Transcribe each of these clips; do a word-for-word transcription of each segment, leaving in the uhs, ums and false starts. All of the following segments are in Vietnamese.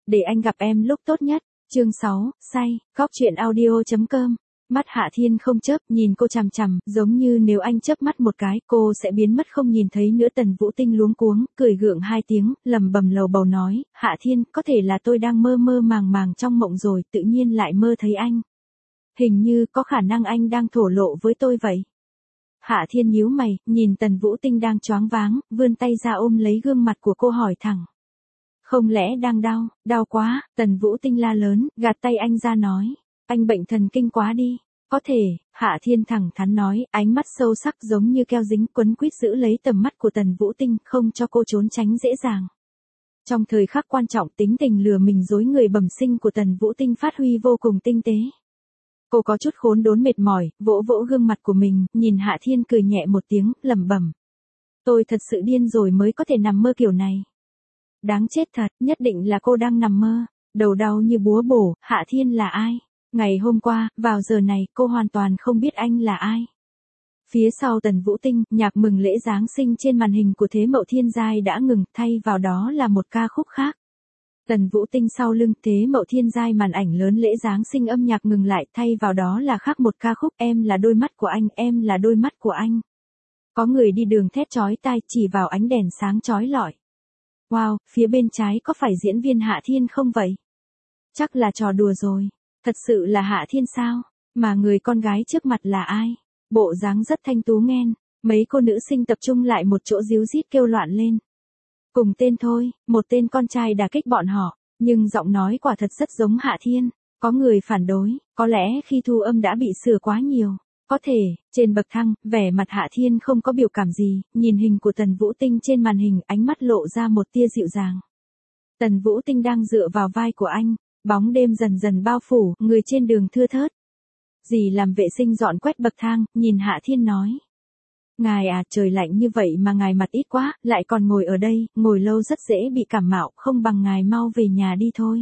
để anh gặp em lúc tốt nhất. Chương sáu, say, góc truyện audio chấm com. Mắt Hạ Thiên không chớp, nhìn cô chằm chằm, giống như nếu anh chớp mắt một cái, cô sẽ biến mất không nhìn thấy nữa. Tần Vũ Tinh luống cuống, cười gượng hai tiếng, lẩm bẩm lầu bầu nói, Hạ Thiên, có thể là tôi đang mơ mơ màng màng trong mộng rồi, tự nhiên lại mơ thấy anh. Hình như có khả năng anh đang thổ lộ với tôi vậy. Hạ Thiên nhíu mày, nhìn Tần Vũ Tinh đang choáng váng, vươn tay ra ôm lấy gương mặt của cô hỏi thẳng. Không lẽ đang đau, đau quá, Tần Vũ Tinh la lớn, gạt tay anh ra nói. Anh bệnh thần kinh quá đi. Có thể, Hạ Thiên thẳng thắn nói, ánh mắt sâu sắc giống như keo dính, quấn quýt giữ lấy tầm mắt của Tần Vũ Tinh, không cho cô trốn tránh dễ dàng. Trong thời khắc quan trọng, tính tình lừa mình dối người bẩm sinh của Tần Vũ Tinh phát huy vô cùng tinh tế. Cô có chút khốn đốn mệt mỏi, vỗ vỗ gương mặt của mình, nhìn Hạ Thiên cười nhẹ một tiếng, lẩm bẩm. Tôi thật sự điên rồi mới có thể nằm mơ kiểu này. Đáng chết thật, nhất định là cô đang nằm mơ. Đầu đau như búa bổ, Hạ Thiên là ai? Ngày hôm qua, vào giờ này, cô hoàn toàn không biết anh là ai. Phía sau Tần Vũ Tinh, nhạc mừng lễ Giáng sinh trên màn hình của Thế Mậu Thiên Giai đã ngừng, thay vào đó là một ca khúc khác. Tần Vũ Tinh sau lưng Thế Mậu Thiên Giai, màn ảnh lớn lễ Giáng sinh âm nhạc ngừng lại, thay vào đó là khác một ca khúc, em là đôi mắt của anh, em là đôi mắt của anh. Có người đi đường thét chói tai chỉ vào ánh đèn sáng chói lọi. Wow, phía bên trái có phải diễn viên Hạ Thiên không vậy? Chắc là trò đùa rồi. Thật sự là Hạ Thiên sao? Mà người con gái trước mặt là ai? Bộ dáng rất thanh tú nghen. Mấy cô nữ sinh tập trung lại một chỗ ríu rít kêu loạn lên. Cùng tên thôi, một tên con trai đả kích bọn họ, nhưng giọng nói quả thật rất giống Hạ Thiên. Có người phản đối, có lẽ khi thu âm đã bị sửa quá nhiều. Có thể, trên bậc thang, vẻ mặt Hạ Thiên không có biểu cảm gì, nhìn hình của Tần Vũ Tinh trên màn hình, ánh mắt lộ ra một tia dịu dàng. Tần Vũ Tinh đang dựa vào vai của anh, bóng đêm dần dần bao phủ, người trên đường thưa thớt. Dì làm vệ sinh dọn quét bậc thang, nhìn Hạ Thiên nói. Ngài à, trời lạnh như vậy mà ngài mặt ít quá, lại còn ngồi ở đây, ngồi lâu rất dễ bị cảm mạo, không bằng ngài mau về nhà đi thôi.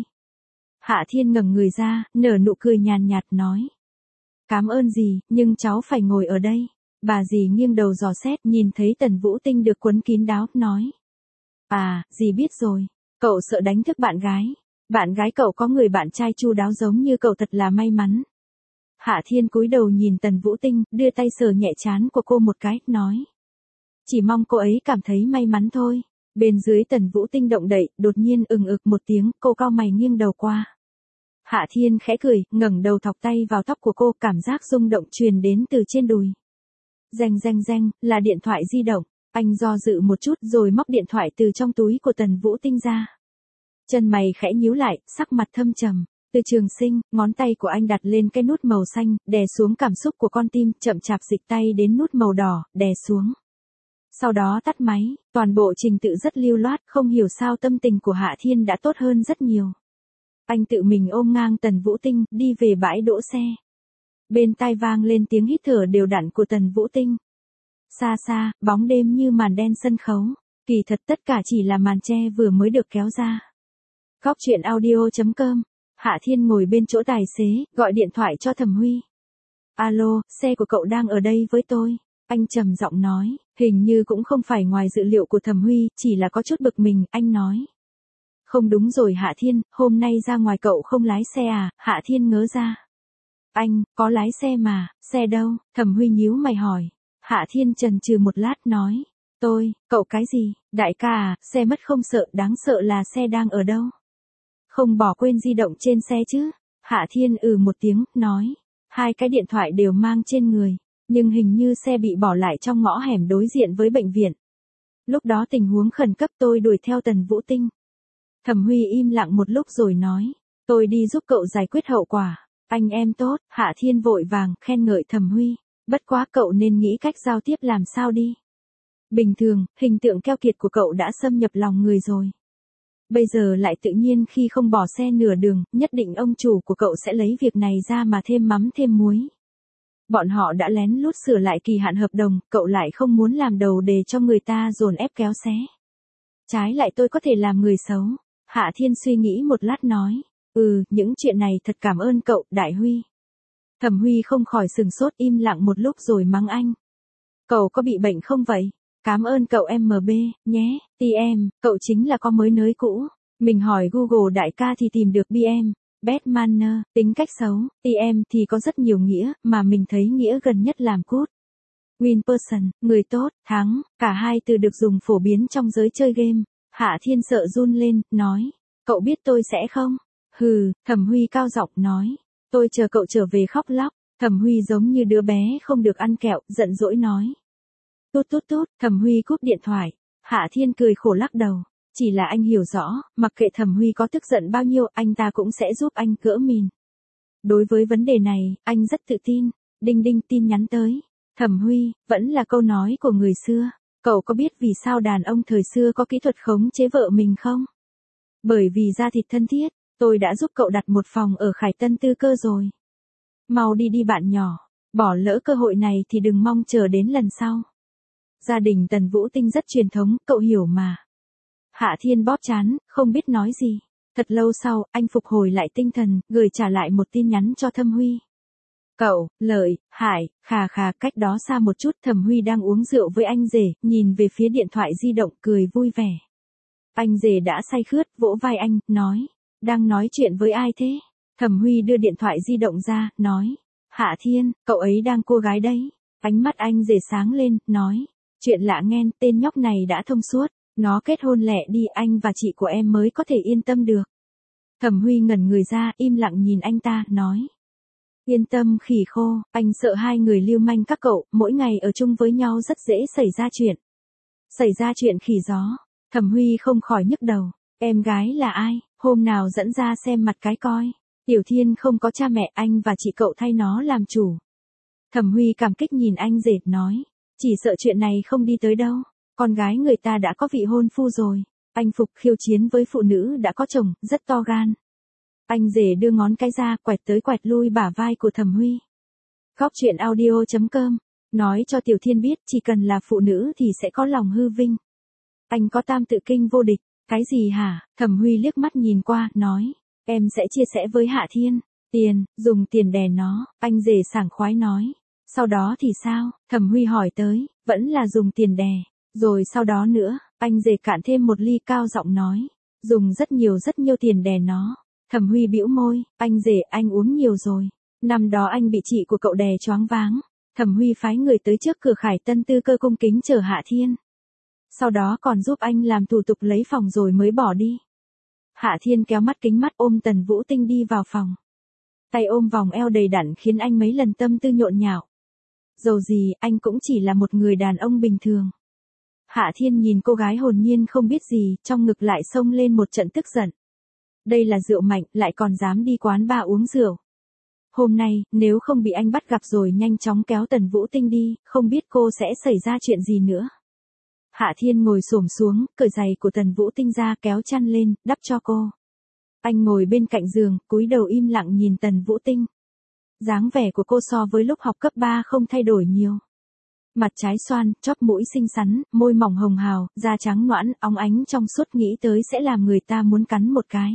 Hạ Thiên ngẩng người ra, nở nụ cười nhàn nhạt nói. Cảm ơn dì, nhưng cháu phải ngồi ở đây. Bà dì nghiêng đầu dò xét, nhìn thấy Tần Vũ Tinh được quấn kín đáo, nói. À, dì biết rồi. Cậu sợ đánh thức bạn gái. Bạn gái cậu có người bạn trai chu đáo giống như cậu thật là may mắn. Hạ Thiên cúi đầu nhìn Tần Vũ Tinh, đưa tay sờ nhẹ trán của cô một cái, nói. Chỉ mong cô ấy cảm thấy may mắn thôi. Bên dưới Tần Vũ Tinh động đậy, đột nhiên ừng ực một tiếng, cô cau mày nghiêng đầu qua. Hạ Thiên khẽ cười, ngẩng đầu thọc tay vào tóc của cô, cảm giác rung động truyền đến từ trên đùi. Reng reng reng, là điện thoại di động. Anh do dự một chút rồi móc điện thoại từ trong túi của Tần Vũ Tinh ra. Chân mày khẽ nhíu lại, sắc mặt thâm trầm. Từ Trường Sinh, ngón tay của anh đặt lên cái nút màu xanh, đè xuống cảm xúc của con tim, chậm chạp dịch tay đến nút màu đỏ, đè xuống. Sau đó tắt máy, toàn bộ trình tự rất lưu loát, không hiểu sao tâm tình của Hạ Thiên đã tốt hơn rất nhiều. Anh tự mình ôm ngang Tần Vũ Tinh, đi về bãi đỗ xe. Bên tai vang lên tiếng hít thở đều đặn của Tần Vũ Tinh. Xa xa, bóng đêm như màn đen sân khấu. Kỳ thật tất cả chỉ là màn che vừa mới được kéo ra. Góc truyện audio chấm com. Hạ Thiên ngồi bên chỗ tài xế, gọi điện thoại cho Thẩm Huy. Alo, xe của cậu đang ở đây với tôi. Anh trầm giọng nói, hình như cũng không phải ngoài dự liệu của Thẩm Huy, chỉ là có chút bực mình, anh nói. Không đúng rồi Hạ Thiên, hôm nay ra ngoài cậu không lái xe à? Hạ Thiên ngớ ra. Anh, có lái xe mà, xe đâu? Thẩm Huy nhíu mày hỏi. Hạ Thiên chần chừ một lát nói. Tôi, cậu cái gì? Đại ca à, xe mất không sợ, đáng sợ là xe đang ở đâu? Không bỏ quên di động trên xe chứ? Hạ Thiên ừ một tiếng, nói. Hai cái điện thoại đều mang trên người, nhưng hình như xe bị bỏ lại trong ngõ hẻm đối diện với bệnh viện. Lúc đó tình huống khẩn cấp tôi đuổi theo Tần Vũ Tinh. Thẩm Huy im lặng một lúc rồi nói. Tôi đi giúp cậu giải quyết hậu quả. Anh em tốt. Hạ Thiên vội vàng, khen ngợi Thẩm Huy. Bất quá cậu nên nghĩ cách giao tiếp làm sao đi. Bình thường, hình tượng keo kiệt của cậu đã xâm nhập lòng người rồi. Bây giờ lại tự nhiên khi không bỏ xe nửa đường, nhất định ông chủ của cậu sẽ lấy việc này ra mà thêm mắm thêm muối. Bọn họ đã lén lút sửa lại kỳ hạn hợp đồng, cậu lại không muốn làm đầu đề cho người ta dồn ép kéo xé. Trái lại tôi có thể làm người xấu. Hạ Thiên suy nghĩ một lát nói. Ừ, những chuyện này thật cảm ơn cậu, Đại Huy. Thẩm Huy không khỏi sừng sốt, im lặng một lúc rồi mắng anh. Cậu có bị bệnh không vậy? Cảm ơn cậu em bê, nhé, tê em, cậu chính là có mới nới cũ. Mình hỏi Google đại ca thì tìm được bê em, bad manner, tính cách xấu, tê em thì có rất nhiều nghĩa, mà mình thấy nghĩa gần nhất làm good. Win person, người tốt, thắng, cả hai từ được dùng phổ biến trong giới chơi game. Hạ Thiên sợ run lên, nói, cậu biết tôi sẽ không? Hừ, Thẩm Huy cao giọng nói, tôi chờ cậu trở về khóc lóc. Thẩm Huy giống như đứa bé không được ăn kẹo, giận dỗi nói. Tút tút tút, Thẩm Huy cúp điện thoại. Hạ Thiên cười khổ lắc đầu. Chỉ là anh hiểu rõ, mặc kệ Thẩm Huy có tức giận bao nhiêu, anh ta cũng sẽ giúp anh cỡ mìn. Đối với vấn đề này, anh rất tự tin. Đinh đinh tin nhắn tới. Thẩm Huy, vẫn là câu nói của người xưa. Cậu có biết vì sao đàn ông thời xưa có kỹ thuật khống chế vợ mình không? Bởi vì da thịt thân thiết, tôi đã giúp cậu đặt một phòng ở Khải Tân Tư Cơ rồi. Mau đi đi bạn nhỏ, bỏ lỡ cơ hội này thì đừng mong chờ đến lần sau. Gia đình Tần Vũ Tinh rất truyền thống, cậu hiểu mà. Hạ Thiên bóp trán, không biết nói gì. Thật lâu sau, anh phục hồi lại tinh thần, gửi trả lại một tin nhắn cho Thâm Huy. Cậu, Lợi, Hải, khà khà, cách đó xa một chút. Thẩm Huy đang uống rượu với anh rể, nhìn về phía điện thoại di động cười vui vẻ. Anh rể đã say khướt, vỗ vai anh, nói, đang nói chuyện với ai thế? Thẩm Huy đưa điện thoại di động ra, nói, Hạ Thiên, cậu ấy đang cô gái đấy. Ánh mắt anh rể sáng lên, nói, chuyện lạ nghen, tên nhóc này đã thông suốt, nó kết hôn lẹ đi, anh và chị của em mới có thể yên tâm được. Thẩm Huy ngẩn người ra, im lặng nhìn anh ta, nói, yên tâm khỉ khô, anh sợ hai người lưu manh các cậu, mỗi ngày ở chung với nhau rất dễ xảy ra chuyện. Xảy ra chuyện khỉ gió. Thẩm Huy không khỏi nhức đầu, em gái là ai, hôm nào dẫn ra xem mặt cái coi. Tiểu Thiên không có cha mẹ, anh và chị cậu thay nó làm chủ. Thẩm Huy cảm kích nhìn anh rể, nói, chỉ sợ chuyện này không đi tới đâu, con gái người ta đã có vị hôn phu rồi, anh phục khiêu chiến với phụ nữ đã có chồng, rất to gan. Anh rể đưa ngón cái ra, quẹt tới quẹt lui bả vai của Thẩm Huy. Góc chuyện audio chấm com, nói cho Tiểu Thiên biết chỉ cần là phụ nữ thì sẽ có lòng hư vinh. Anh có tam tự kinh vô địch, cái gì hả? Thẩm Huy liếc mắt nhìn qua, nói, em sẽ chia sẻ với Hạ Thiên, tiền, dùng tiền đè nó, anh rể sảng khoái nói. Sau đó thì sao? Thẩm Huy hỏi tới, vẫn là dùng tiền đè, rồi sau đó nữa, anh rể cạn thêm một ly cao giọng nói, dùng rất nhiều rất nhiều tiền đè nó. Thẩm Huy bĩu môi, anh rể anh uống nhiều rồi, năm đó anh bị chị của cậu đè choáng váng. Thẩm Huy phái người tới trước cửa Khải Tân Tư Cơ cung kính chờ Hạ Thiên. Sau đó còn giúp anh làm thủ tục lấy phòng rồi mới bỏ đi. Hạ Thiên kéo mắt kính mắt ôm Tần Vũ Tinh đi vào phòng. Tay ôm vòng eo đầy đặn khiến anh mấy lần tâm tư nhộn nhạo. Dầu gì, anh cũng chỉ là một người đàn ông bình thường. Hạ Thiên nhìn cô gái hồn nhiên không biết gì, trong ngực lại xông lên một trận tức giận. Đây là rượu mạnh, lại còn dám đi quán bar uống rượu. Hôm nay, nếu không bị anh bắt gặp rồi nhanh chóng kéo Tần Vũ Tinh đi, không biết cô sẽ xảy ra chuyện gì nữa. Hạ Thiên ngồi xổm xuống, cởi giày của Tần Vũ Tinh ra, kéo chăn lên, đắp cho cô. Anh ngồi bên cạnh giường, cúi đầu im lặng nhìn Tần Vũ Tinh. Dáng vẻ của cô so với lúc học cấp ba không thay đổi nhiều. Mặt trái xoan, chóp mũi xinh xắn, môi mỏng hồng hào, da trắng nõn, óng ánh trong suốt, nghĩ tới sẽ làm người ta muốn cắn một cái.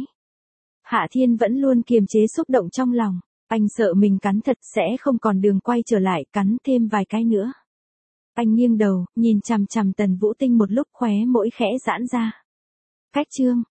Hạ Thiên vẫn luôn kiềm chế xúc động trong lòng. Anh sợ mình cắn thật sẽ không còn đường quay trở lại, cắn thêm vài cái nữa. Anh nghiêng đầu, nhìn chằm chằm Tần Vũ Tinh một lúc, khóe mỗi khẽ giãn ra. Cách chương.